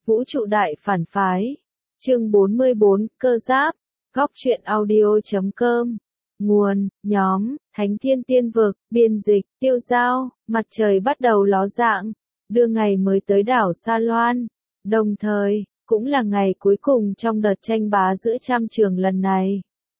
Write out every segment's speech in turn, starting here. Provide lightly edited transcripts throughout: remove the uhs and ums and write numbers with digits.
Vũ trụ đại phản phái. Chương 44, cơ giáp. Góc truyện audio.com. Nguồn, nhóm, Thánh Thiên Tiên Vực, biên dịch, Tiêu Giao. Mặt trời bắt đầu ló dạng, đưa ngày mới tới đảo Sa Loan. Đồng thời, cũng là ngày cuối cùng trong đợt tranh bá giữa trăm trường lần này.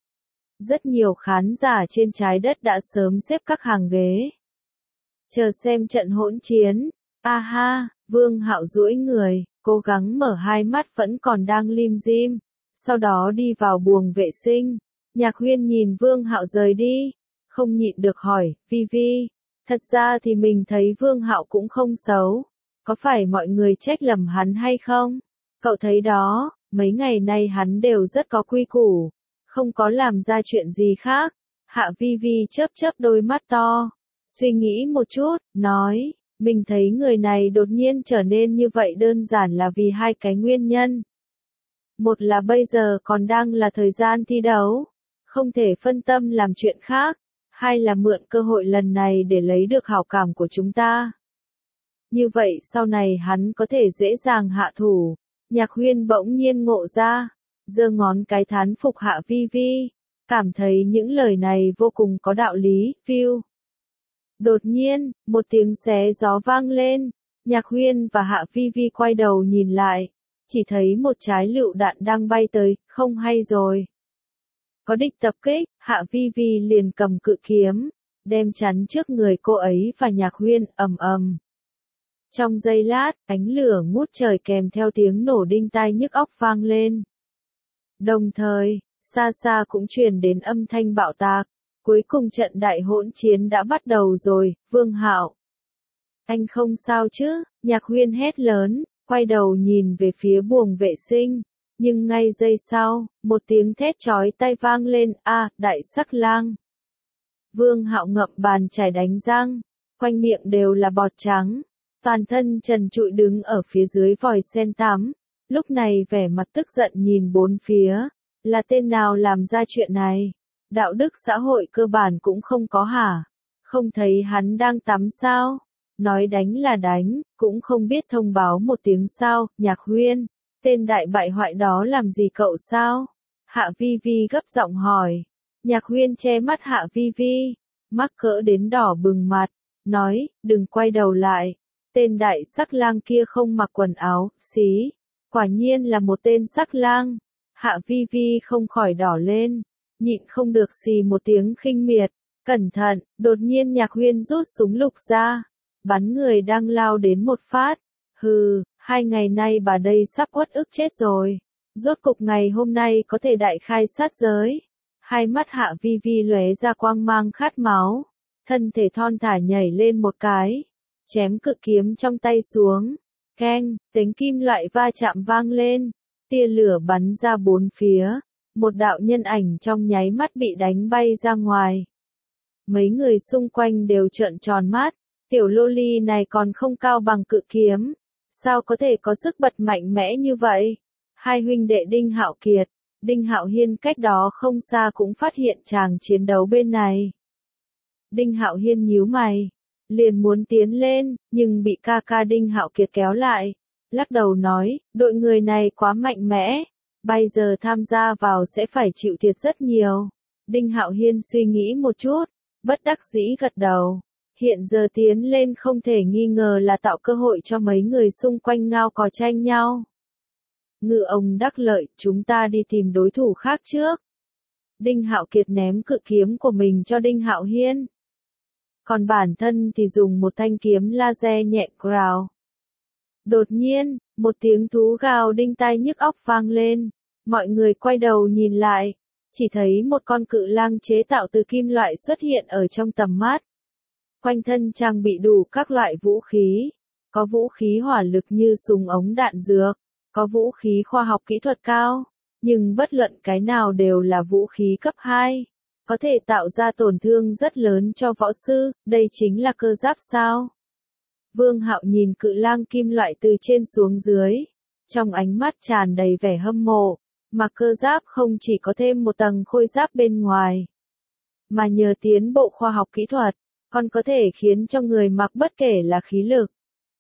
Rất nhiều khán giả trên trái đất đã sớm xếp các hàng ghế, chờ xem trận hỗn chiến. Ha, Vương Hạo duỗi người, cố gắng mở hai mắt vẫn còn đang lim dim, sau đó đi vào buồng vệ sinh. Nhạc Huyên nhìn Vương Hạo rời đi, không nhịn được hỏi, Vi Vi, thật ra thì mình thấy Vương Hạo cũng không xấu, có phải mọi người trách lầm hắn hay không? Cậu thấy đó, mấy ngày nay hắn đều rất có quy củ, không có làm ra chuyện gì khác. Hạ Vi Vi chớp chớp đôi mắt to, suy nghĩ một chút, nói, mình thấy người này đột nhiên trở nên như vậy đơn giản là vì hai cái nguyên nhân. Một là bây giờ còn đang là thời gian thi đấu, không thể phân tâm làm chuyện khác. Hai là mượn cơ hội lần này để lấy được hảo cảm của chúng ta. Như vậy sau này hắn có thể dễ dàng hạ thủ. Nhạc Huyên bỗng nhiên ngộ ra, giơ ngón cái thán phục Hạ Vi Vi, cảm thấy những lời này vô cùng có đạo lý. Phiu. Đột nhiên, một tiếng xé gió vang lên, Nhạc Huyên và Hạ Vi Vi quay đầu nhìn lại, chỉ thấy một trái lựu đạn đang bay tới, không hay rồi. Có địch tập kích. Hạ Vi Vi liền cầm cự kiếm, đem chắn trước người cô ấy và Nhạc Huyên. Ầm ầm. Trong giây lát, ánh lửa ngút trời kèm theo tiếng nổ đinh tai nhức óc vang lên. Đồng thời, xa xa cũng truyền đến âm thanh bạo tạc. Cuối cùng trận đại hỗn chiến đã bắt đầu rồi. Vương Hạo, anh không sao chứ? Nhạc Huyên hét lớn, quay đầu nhìn về phía buồng vệ sinh. Nhưng ngay giây sau, một tiếng thét chói tai vang lên. Đại sắc lang. Vương Hạo ngậm bàn chải đánh răng, quanh miệng đều là bọt trắng, toàn thân trần trụi đứng ở phía dưới vòi sen tắm. Lúc này vẻ mặt tức giận nhìn bốn phía, là tên nào làm ra chuyện này? Đạo đức xã hội cơ bản cũng không có hả? Không thấy hắn đang tắm sao? Nói đánh là đánh, cũng không biết thông báo một tiếng sao? Nhạc Huyên, tên đại bại hoại đó làm gì cậu sao? Hạ Vi Vi gấp giọng hỏi. Nhạc Huyên che mắt Hạ Vi Vi, mắc cỡ đến đỏ bừng mặt, nói, đừng quay đầu lại. Tên đại sắc lang kia không mặc quần áo, xí. Quả nhiên là một tên sắc lang. Hạ Vi Vi không khỏi đỏ lên, nhịn không được xì một tiếng khinh miệt. Cẩn thận, đột nhiên Nhạc Huyên rút súng lục ra, bắn người đang lao đến một phát. Hừ, 2 ngày nay bà đây sắp uất ức chết rồi. Rốt cục ngày hôm nay có thể đại khai sát giới. Hai mắt Hạ Vi Vi lóe ra quang mang khát máu, thân thể thon thả nhảy lên một cái, chém cự kiếm trong tay xuống. Keng, tiếng kim loại va chạm vang lên, tia lửa bắn ra bốn phía, một đạo nhân ảnh trong nháy mắt bị đánh bay ra ngoài. Mấy người xung quanh đều trợn tròn mắt, tiểu loli này còn không cao bằng cự kiếm, sao có thể có sức bật mạnh mẽ như vậy? Hai huynh đệ Đinh Hạo Kiệt, Đinh Hạo Hiên cách đó không xa cũng phát hiện chàng chiến đấu bên này. Đinh Hạo Hiên nhíu mày, liền muốn tiến lên, nhưng bị ca ca Đinh Hạo Kiệt kéo lại, lắc đầu nói, đội người này quá mạnh mẽ, bây giờ tham gia vào sẽ phải chịu thiệt rất nhiều. Đinh Hạo Hiên suy nghĩ một chút, bất đắc dĩ gật đầu. Hiện giờ tiến lên không thể nghi ngờ là tạo cơ hội cho mấy người xung quanh ngao cò tranh nhau. Ngự ông đắc lợi, chúng ta đi tìm đối thủ khác trước. Đinh Hạo Kiệt ném cự kiếm của mình cho Đinh Hạo Hiên. Còn bản thân thì dùng một thanh kiếm laser nhẹ grào. Đột nhiên, một tiếng thú gào đinh tai nhức óc vang lên. Mọi người quay đầu nhìn lại, chỉ thấy một con cự lang chế tạo từ kim loại xuất hiện ở trong tầm mắt. Quanh thân trang bị đủ các loại vũ khí, có vũ khí hỏa lực như súng ống đạn dược, có vũ khí khoa học kỹ thuật cao, nhưng bất luận cái nào đều là vũ khí cấp 2, có thể tạo ra tổn thương rất lớn cho võ sư. Đây chính là cơ giáp sao? Vương Hạo nhìn cự lang kim loại từ trên xuống dưới, trong ánh mắt tràn đầy vẻ hâm mộ, mà cơ giáp không chỉ có thêm một tầng khôi giáp bên ngoài, mà nhờ tiến bộ khoa học kỹ thuật, còn có thể khiến cho người mặc bất kể là khí lực,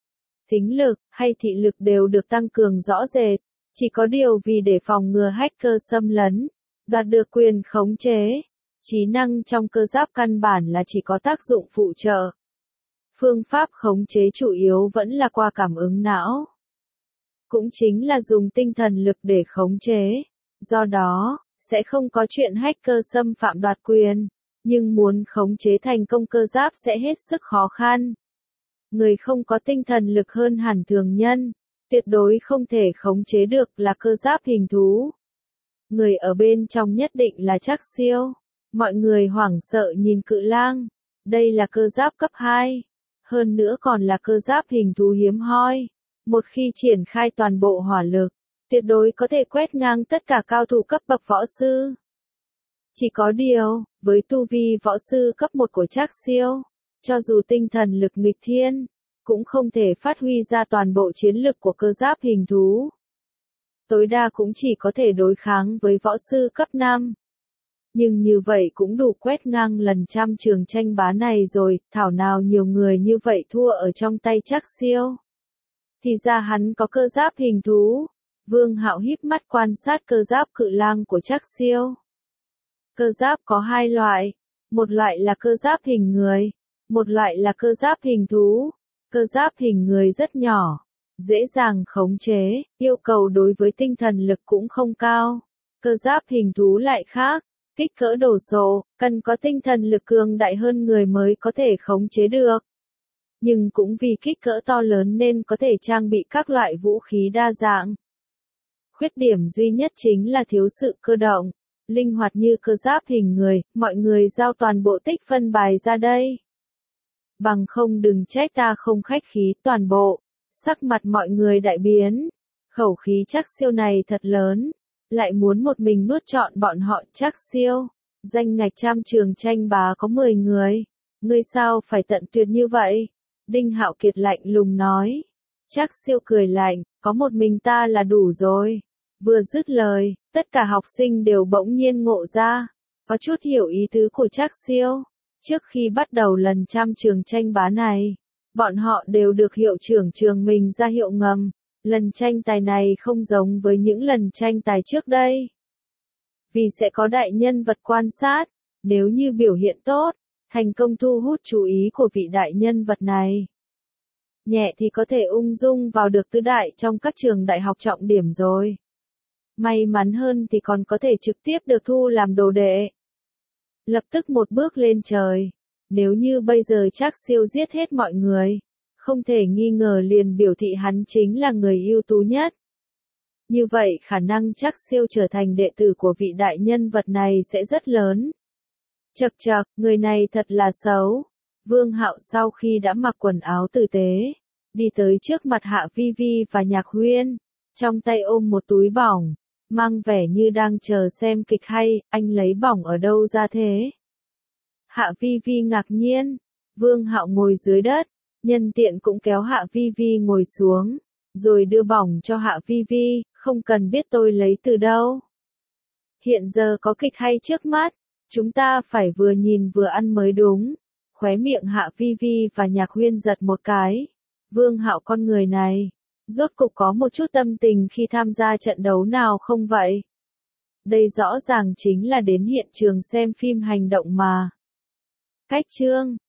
thính lực, hay thị lực đều được tăng cường rõ rệt. Chỉ có điều vì để phòng ngừa hacker xâm lấn, đoạt được quyền khống chế, trí năng trong cơ giáp căn bản là chỉ có tác dụng phụ trợ. Phương pháp khống chế chủ yếu vẫn là qua cảm ứng não. Cũng chính là dùng tinh thần lực để khống chế. Do đó, sẽ không có chuyện hacker xâm phạm đoạt quyền. Nhưng muốn khống chế thành công cơ giáp sẽ hết sức khó khăn. Người không có tinh thần lực hơn hẳn thường nhân, tuyệt đối không thể khống chế được là cơ giáp hình thú. Người ở bên trong nhất định là Trác Siêu. Mọi người hoảng sợ nhìn cự lang. Đây là cơ giáp cấp 2. Hơn nữa còn là cơ giáp hình thú hiếm hoi. Một khi triển khai toàn bộ hỏa lực, tuyệt đối có thể quét ngang tất cả cao thủ cấp bậc võ sư. Chỉ có điều, với tu vi võ sư cấp 1 của Trác Siêu, cho dù tinh thần lực nghịch thiên, cũng không thể phát huy ra toàn bộ chiến lực của cơ giáp hình thú. Tối đa cũng chỉ có thể đối kháng với võ sư cấp 5. Nhưng như vậy cũng đủ quét ngang lần trăm trường tranh bá này rồi, thảo nào nhiều người như vậy thua ở trong tay Trác Siêu. Thì ra hắn có cơ giáp hình thú. Vương Hạo híp mắt quan sát cơ giáp cự lang của Trác Siêu. Cơ giáp có hai loại, một loại là cơ giáp hình người, một loại là cơ giáp hình thú. Cơ giáp hình người rất nhỏ, dễ dàng khống chế, yêu cầu đối với tinh thần lực cũng không cao. Cơ giáp hình thú lại khác, kích cỡ đồ sộ, cần có tinh thần lực cường đại hơn người mới có thể khống chế được. Nhưng cũng vì kích cỡ to lớn nên có thể trang bị các loại vũ khí đa dạng. Khuyết điểm duy nhất chính là thiếu sự cơ động, linh hoạt như cơ giáp hình người, mọi người giao toàn bộ tích phân bài ra đây. Bằng không đừng trách ta không khách khí toàn bộ, sắc mặt mọi người đại biến. Khẩu khí Trác Siêu này thật lớn, lại muốn một mình nuốt trọn bọn họ. Trác Siêu, danh ngạch trăm trường tranh bá có 10 người, ngươi sao phải tận tuyệt như vậy? Đinh Hạo Kiệt lạnh lùng nói. Trác Siêu cười lạnh, có một mình ta là đủ rồi. Vừa dứt lời, tất cả học sinh đều bỗng nhiên ngộ ra, có chút hiểu ý tứ của Trác Siêu. Trước khi bắt đầu lần trăm trường tranh bá này, bọn họ đều được hiệu trưởng trường mình ra hiệu ngầm. Lần tranh tài này không giống với những lần tranh tài trước đây. Vì sẽ có đại nhân vật quan sát, nếu như biểu hiện tốt, thành công thu hút chú ý của vị đại nhân vật này. Nhẹ thì có thể ung dung vào được tứ đại trong các trường đại học trọng điểm rồi. May mắn hơn thì còn có thể trực tiếp được thu làm đồ đệ. Lập tức một bước lên trời. Nếu như bây giờ Trác Siêu giết hết mọi người, không thể nghi ngờ liền biểu thị hắn chính là người ưu tú nhất. Như vậy khả năng Trác Siêu trở thành đệ tử của vị đại nhân vật này sẽ rất lớn. Chậc chậc, người này thật là xấu. Vương Hạo sau khi đã mặc quần áo tử tế, đi tới trước mặt Hạ Vi Vi và Nhạc Huyên, trong tay ôm một túi bỏng, mang vẻ như đang chờ xem kịch hay. Anh lấy bỏng ở đâu ra thế? Hạ Vi Vi ngạc nhiên. Vương Hạo ngồi dưới đất, nhân tiện cũng kéo Hạ Vi Vi ngồi xuống, rồi đưa bỏng cho Hạ Vi Vi, không cần biết tôi lấy từ đâu. Hiện giờ có kịch hay trước mắt, chúng ta phải vừa nhìn vừa ăn mới đúng. Khóe miệng Hạ Vi Vi và Nhạc Huyên giật một cái. Vương Hạo con người này, rốt cục có một chút tâm tình khi tham gia trận đấu nào không vậy? Đây rõ ràng chính là đến hiện trường xem phim hành động mà. Cách chương